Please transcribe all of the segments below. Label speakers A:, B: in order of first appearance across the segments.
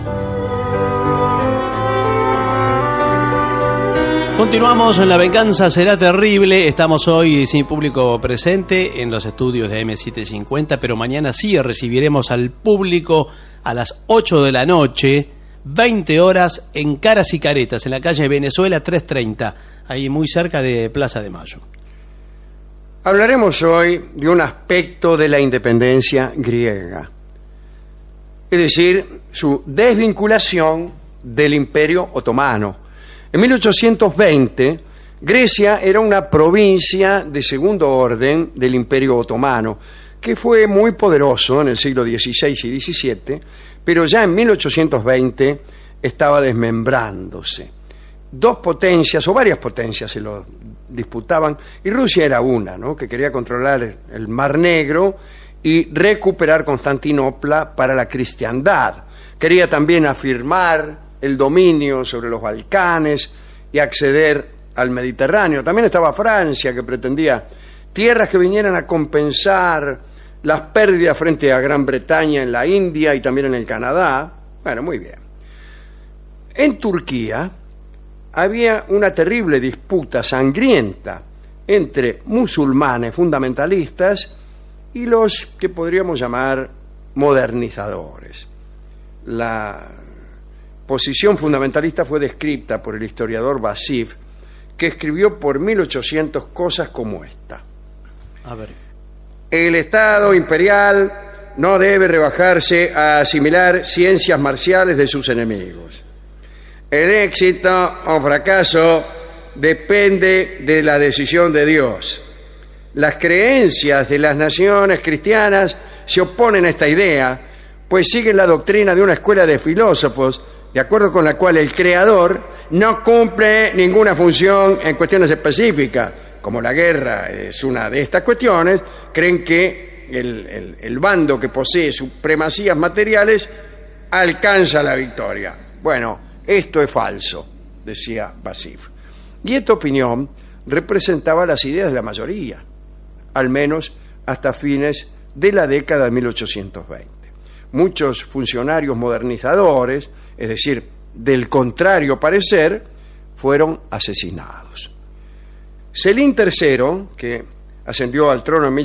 A: Continuamos en La Venganza Será Terrible. Estamos hoy sin público presente en los estudios de M750, pero mañana sí recibiremos al público a las 8 de la noche, 20 horas, en Caras y Caretas, en la calle Venezuela 330, ahí muy cerca de Plaza de Mayo.
B: Hablaremos hoy de un aspecto de la independencia griega, es decir, su desvinculación del Imperio Otomano. En 1820, Grecia era una provincia de segundo orden del Imperio Otomano, que fue muy poderoso en el siglo XVI y XVII, pero ya en 1820 estaba desmembrándose. Dos potencias, o varias potencias, se lo disputaban, y Rusia era una, ¿no?, que quería controlar el Mar Negro y recuperar Constantinopla para la cristiandad. Quería también afirmar el dominio sobre los Balcanes y acceder al Mediterráneo. También estaba Francia, que pretendía tierras que vinieran a compensar las pérdidas frente a Gran Bretaña en la India y también en el Canadá. Bueno, muy bien. En Turquía había una terrible disputa sangrienta entre musulmanes fundamentalistas y los que podríamos llamar modernizadores. La posición fundamentalista fue descrita por el historiador Vasif, que escribió por 1800 cosas como esta.
A: A ver.
B: El Estado imperial no debe rebajarse a asimilar ciencias marciales de sus enemigos. El éxito o fracaso depende de la decisión de Dios. Las creencias de las naciones cristianas se oponen a esta idea, pues siguen la doctrina de una escuela de filósofos, de acuerdo con la cual el creador no cumple ninguna función en cuestiones específicas. Como la guerra es una de estas cuestiones, creen que el bando que posee supremacías materiales alcanza la victoria. Bueno, esto es falso, decía Vasif. Y esta opinión representaba las ideas de la mayoría, al menos hasta fines de la década de 1820. Muchos funcionarios modernizadores, es decir, del contrario parecer, fueron asesinados. Selín III, que ascendió al trono en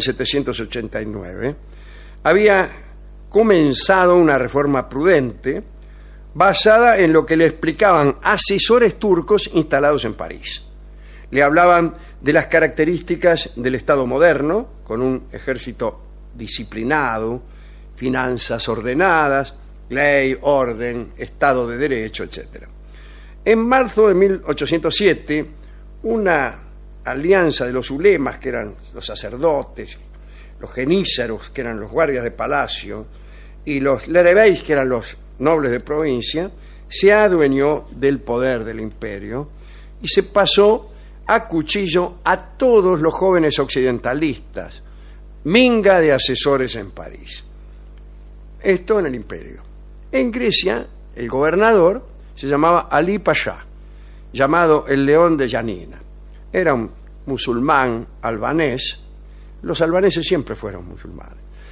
B: 1789, había comenzado una reforma prudente basada en lo que le explicaban asesores turcos instalados en París. Le hablaban de las características del Estado moderno, con un ejército disciplinado, finanzas ordenadas, ley, orden, Estado de Derecho, etc. En marzo de 1807, una alianza de los ulemas, que eran los sacerdotes, los genízaros, que eran los guardias de palacio, y los lerebeis, que eran los nobles de provincia, se adueñó del poder del imperio y se pasó a cuchillo a todos los jóvenes occidentalistas, minga de asesores en París. Esto en el imperio. En Grecia, el gobernador se llamaba Ali Pasha, llamado el León de Yanina. Era un musulmán albanés. Los albaneses siempre fueron musulmanes,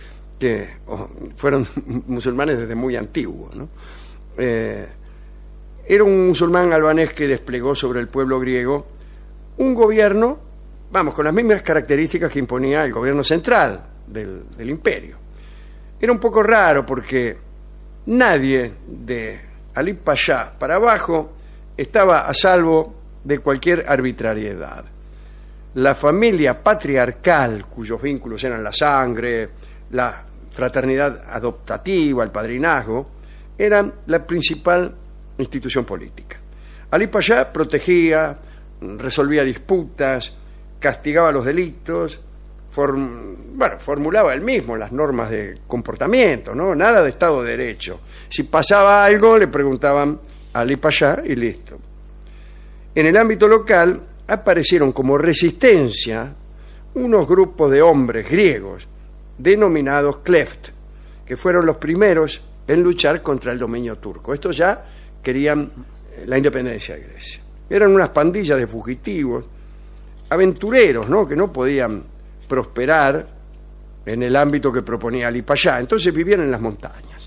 B: fueron musulmanes desde muy antiguo, ¿no? Era un musulmán albanés que desplegó sobre el pueblo griego un gobierno, con las mismas características que imponía el gobierno central del imperio. Era un poco raro porque nadie de Ali Pasha para abajo estaba a salvo de cualquier arbitrariedad. La familia patriarcal, cuyos vínculos eran la sangre, la fraternidad adoptativa, el padrinazgo, eran la principal institución política. Ali Pasha protegía, resolvía disputas, castigaba los delitos, formulaba él mismo las normas de comportamiento, ¿no? Nada de Estado de Derecho. Si pasaba algo, le preguntaban a Ali Pasha y listo. En el ámbito local aparecieron como resistencia unos grupos de hombres griegos denominados Kleft, que fueron los primeros en luchar contra el dominio turco. Estos ya querían la independencia de Grecia. Eran unas pandillas de fugitivos, aventureros, ¿no?, que no podían prosperar en el ámbito que proponía Ali Pasha. Entonces vivían en las montañas.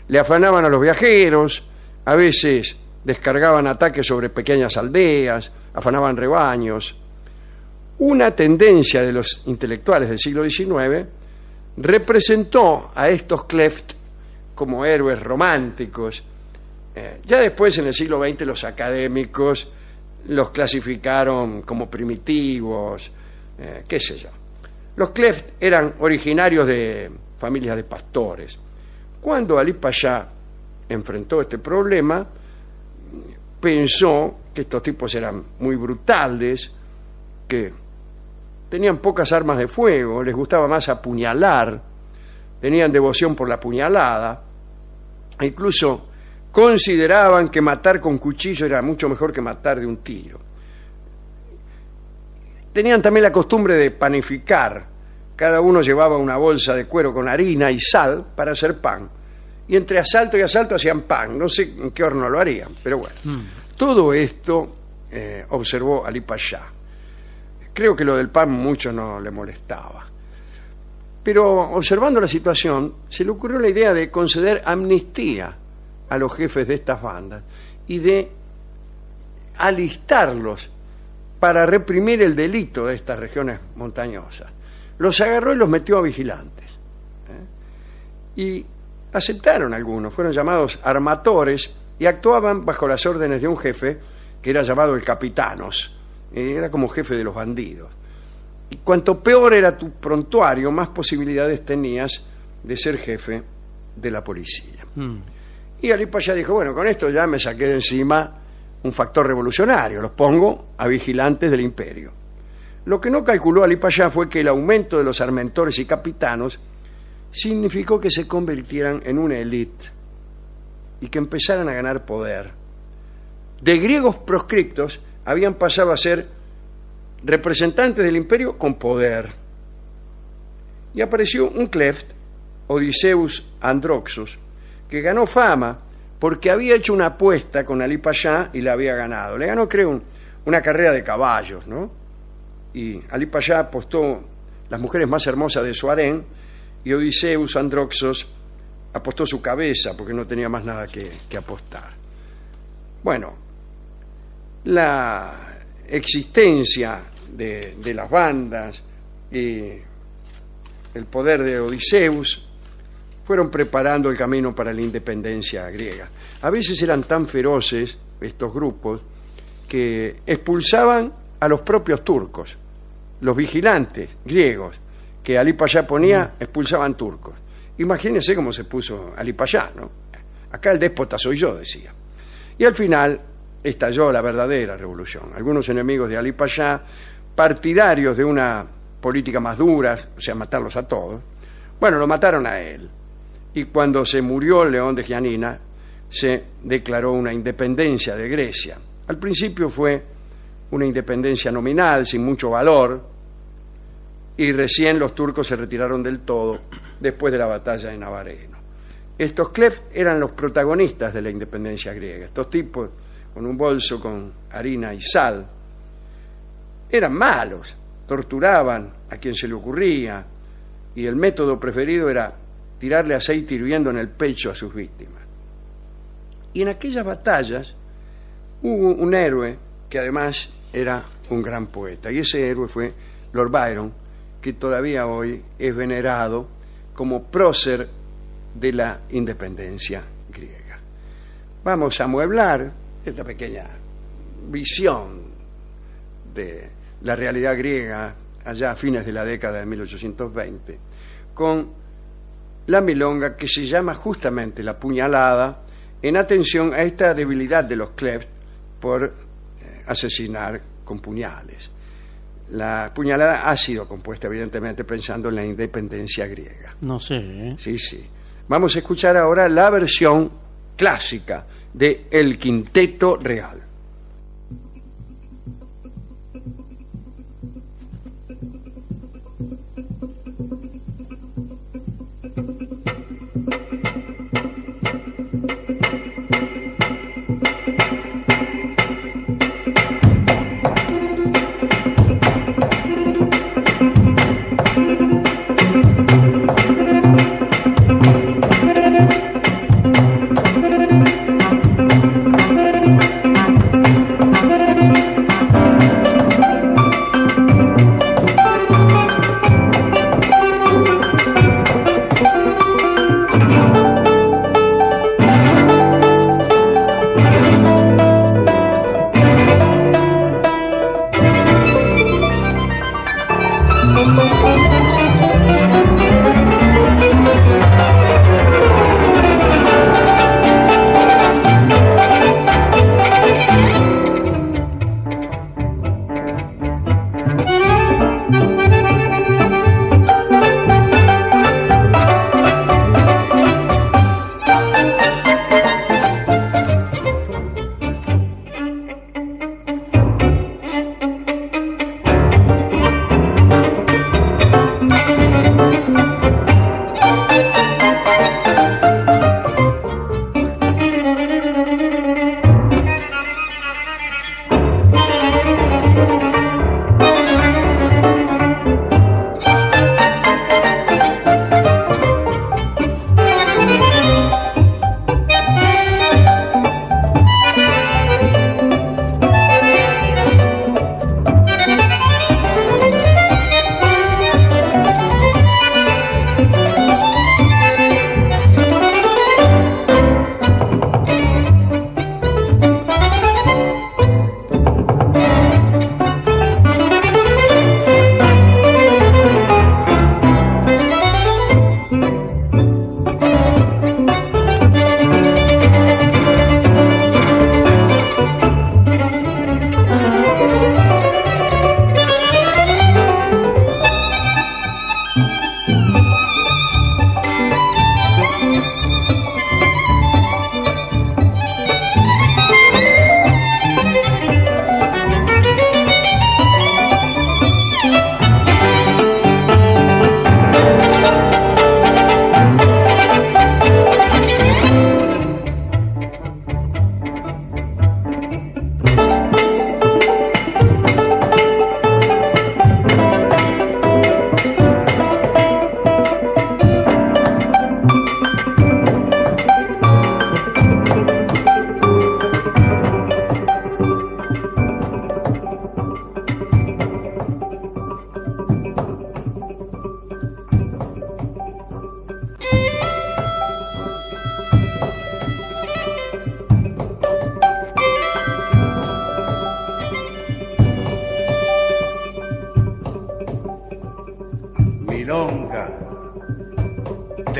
B: le afanaban a los viajeros, a veces descargaban ataques sobre pequeñas aldeas, afanaban rebaños. Una tendencia de los intelectuales del siglo XIX representó a estos Kleft como héroes románticos. Ya después, en el siglo XX, los académicos los clasificaron como primitivos, qué sé yo. Los Kleft eran originarios de familias de pastores. Cuando Ali Pasha enfrentó este problema, pensó que estos tipos eran muy brutales, que tenían pocas armas de fuego, les gustaba más apuñalar, tenían devoción por la puñalada, e incluso consideraban que matar con cuchillo era mucho mejor que matar de un tiro. Tenían también la costumbre de panificar. Cada uno llevaba una bolsa de cuero con harina y sal para hacer pan. Y entre asalto y asalto hacían pan. No sé en qué horno lo harían, pero bueno. Todo esto observó Ali Pasha. Creo que lo del pan mucho no le molestaba. Pero observando la situación, se le ocurrió la idea de conceder amnistía a los jefes de estas bandas y de alistarlos para reprimir el delito de estas regiones montañosas. Los agarró y los metió a vigilantes. Y aceptaron algunos, fueron llamados armatores y actuaban bajo las órdenes de un jefe que era llamado el capitanos. Era como jefe de los bandidos. Y cuanto peor era tu prontuario, más posibilidades tenías de ser jefe de la policía. Y Ali Pasha dijo, bueno, con esto ya me saqué de encima un factor revolucionario, los pongo a vigilantes del imperio. Lo que no calculó Ali Pasha fue que el aumento de los armentores y capitanos significó que se convirtieran en una élite y que empezaran a ganar poder. De griegos proscriptos habían pasado a ser representantes del imperio con poder. Y apareció un Kleft, Odiseus Androxos, que ganó fama porque había hecho una apuesta con Ali Pasha y la había ganado. Le ganó, creo, una carrera de caballos, ¿no? Y Ali Pasha apostó las mujeres más hermosas de su harén y Odiseus Androxos apostó su cabeza porque no tenía más nada que apostar. Bueno, la existencia de las bandas y el poder de Odiseus fueron preparando el camino para la independencia griega. A veces eran tan feroces estos grupos que expulsaban a los propios turcos. Los vigilantes griegos que Ali Pasha ponía expulsaban turcos. Imagínense cómo se puso Ali Pasha, ¿no? Acá el déspota soy yo, decía. Y al final estalló la verdadera revolución. Algunos enemigos de Ali Pasha, partidarios de una política más dura, o sea, matarlos a todos, bueno, lo mataron a él. Y cuando se murió León de Giannina, se declaró una independencia de Grecia. Al principio fue una independencia nominal, sin mucho valor, y recién los turcos se retiraron del todo después de la batalla de Navareno. Estos Kleft eran los protagonistas de la independencia griega. Estos tipos, con un bolso con harina y sal, eran malos, torturaban a quien se le ocurría, y el método preferido era tirarle aceite hirviendo en el pecho a sus víctimas. Y en aquellas batallas hubo un héroe que además era un gran poeta, y ese héroe fue Lord Byron, que todavía hoy es venerado como prócer de la independencia griega. Vamos a amueblar esta pequeña visión de la realidad griega allá a fines de la década de 1820 con la milonga que se llama justamente La Puñalada, en atención a esta debilidad de los Kleft por asesinar con puñales. La puñalada ha sido compuesta evidentemente pensando en la independencia griega.
A: No sé, ¿eh?
B: Sí, sí. Vamos a escuchar ahora la versión clásica de El Quinteto Real.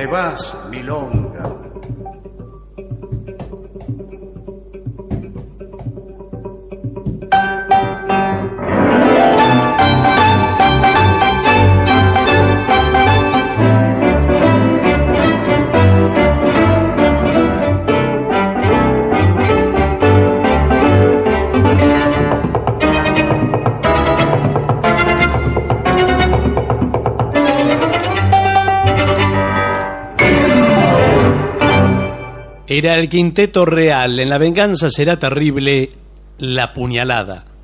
C: te vas, milonga.
A: Era el Quinteto Real. En La venganza será terrible, La puñalada.